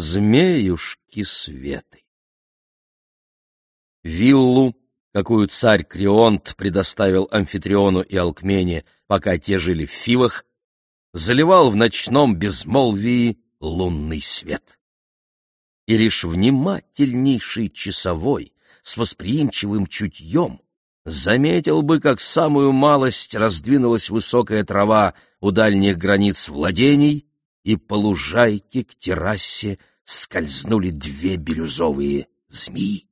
Змеюшки Светы. Виллу, какую царь Крионт предоставил Амфитриону и Алкмене, пока те жили в Фивах, заливал в ночном безмолвии лунный свет. И лишь внимательнейший часовой с восприимчивым чутьем заметил бы, как самую малость раздвинулась высокая трава у дальних границ владений, и по лужайке к террасе скользнули две бирюзовые змеи.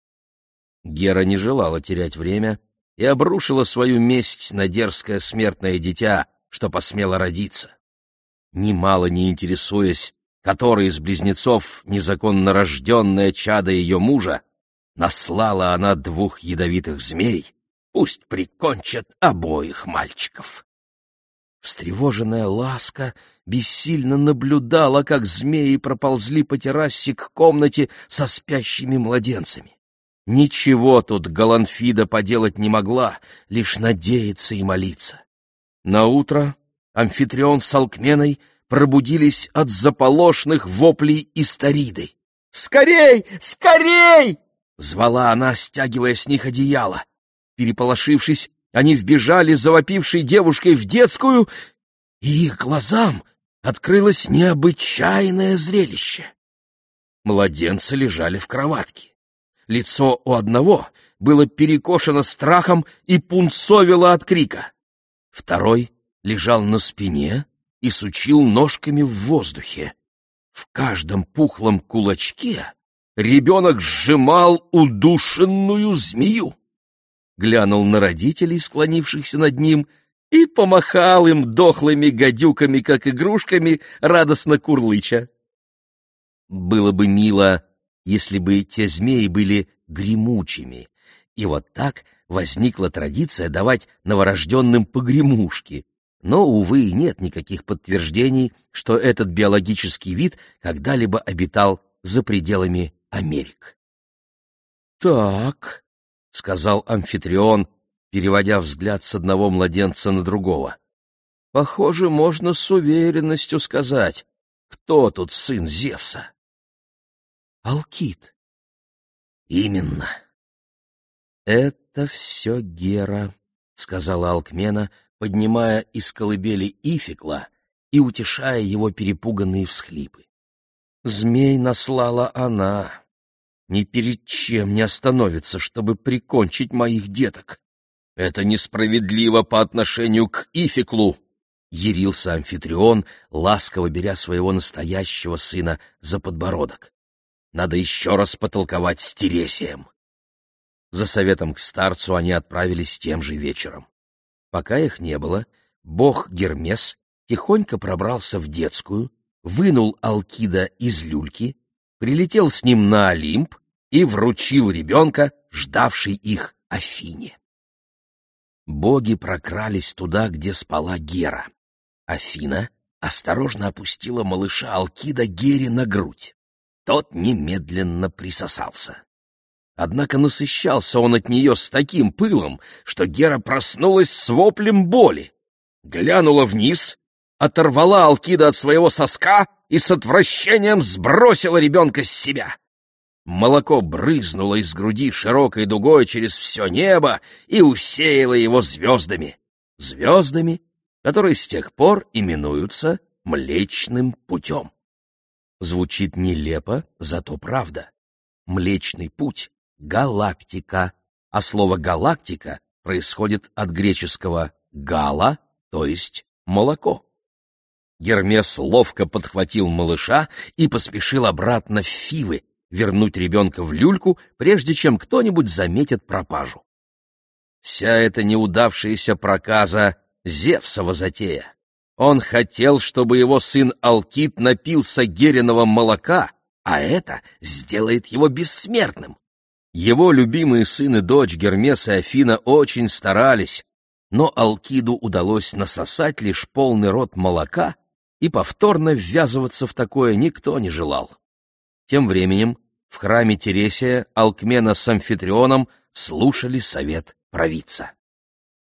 Гера не желала терять время и обрушила свою месть на дерзкое смертное дитя, что посмело родиться. Немало не интересуясь, который из близнецов, незаконно рожденное чадо ее мужа, наслала она двух ядовитых змей, пусть прикончат обоих мальчиков. Встревоженная Ласка бессильно наблюдала, как змеи проползли по террасе к комнате со спящими младенцами. Ничего тут Галанфида поделать не могла, лишь надеяться и молиться. Наутро Амфитрион с Алкменой пробудились от заполошных воплей Истариды. «Скорей! Скорей!» — звала она, стягивая с них одеяло. Переполошившись, они вбежали за вопившей девушкой в детскую, и их глазам открылось необычайное зрелище. Младенцы лежали в кроватке. Лицо у одного было перекошено страхом и пунцовило от крика. Второй лежал на спине и сучил ножками в воздухе. В каждом пухлом кулачке ребенок сжимал удушенную змею. Глянул на родителей, склонившихся над ним, и помахал им дохлыми гадюками, как игрушками, радостно курлыча. Было бы мило, если бы те змеи были гремучими, и вот так возникла традиция давать новорожденным погремушки. Но, увы, нет никаких подтверждений, что этот биологический вид когда-либо обитал за пределами Америк. «Так», — сказал Амфитрион, переводя взгляд с одного младенца на другого, — «похоже, можно с уверенностью сказать, кто тут сын Зевса». «Алкид». «Именно». «Это все Гера», — сказала Алкмена, поднимая из колыбели Ификла и утешая его перепуганные всхлипы. «Змей наслала она. Ни перед чем не остановится, чтобы прикончить моих деток. Это несправедливо по отношению к Ификлу», — ярился Амфитрион, ласково беря своего настоящего сына за подбородок. «Надо еще раз потолковать с Тересием». За советом к старцу они отправились тем же вечером. Пока их не было, бог Гермес тихонько пробрался в детскую, вынул Алкида из люльки, прилетел с ним на Олимп и вручил ребенка, ждавшей их Афине. Боги прокрались туда, где спала Гера. Афина осторожно опустила малыша Алкида Гере на грудь. Тот немедленно присосался. Однако насыщался он от нее с таким пылом, что Гера проснулась с воплем боли. Глянула вниз, оторвала Алкида от своего соска и с отвращением сбросила ребенка с себя. Молоко брызнуло из груди широкой дугой через все небо и усеяло его звездами. Звездами, которые с тех пор именуются Млечным путем. Звучит нелепо, зато правда. Млечный путь — галактика, а слово «галактика» происходит от греческого «гала», то есть «молоко». Гермес ловко подхватил малыша и поспешил обратно в Фивы, вернуть ребенка в люльку, прежде чем кто-нибудь заметит пропажу. Вся эта неудавшаяся проказа — Зевсова затея. Он хотел, чтобы его сын Алкид напился Гериного молока, а это сделает его бессмертным. Его любимые сын и дочь Гермес и Афина очень старались, но Алкиду удалось насосать лишь полный рот молока, и повторно ввязываться в такое никто не желал. Тем временем в храме Тересия Алкмена с Амфитрионом слушали совет провидца.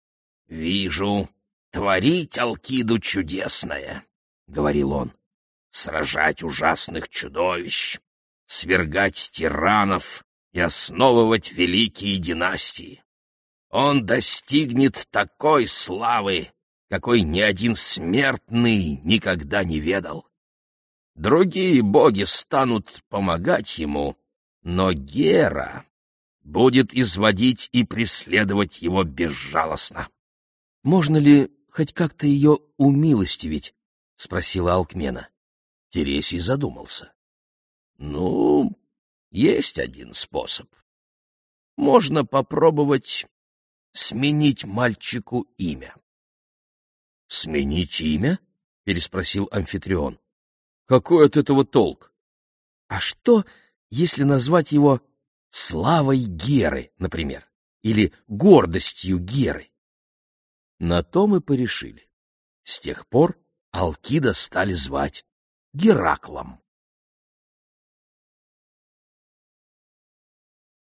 «Вижу, творить Алкиду чудесное», — говорил он. сражать ужасных чудовищ, свергать тиранов и основывать великие династии. Он достигнет такой славы, какой ни один смертный никогда не ведал. Другие боги станут помогать ему, но Гера будет изводить и преследовать его безжалостно. — Можно ли хоть как-то ее умилостивить? — спросила Алкмена. Тересий задумался. — Ну, есть один способ. Можно попробовать сменить мальчику имя. — Сменить имя? — переспросил Амфитрион. — Какой от этого толк? — А что, если назвать его славой Геры, например, или гордостью Геры? На то мы порешили. С тех пор Алкида стали звать Гераклом.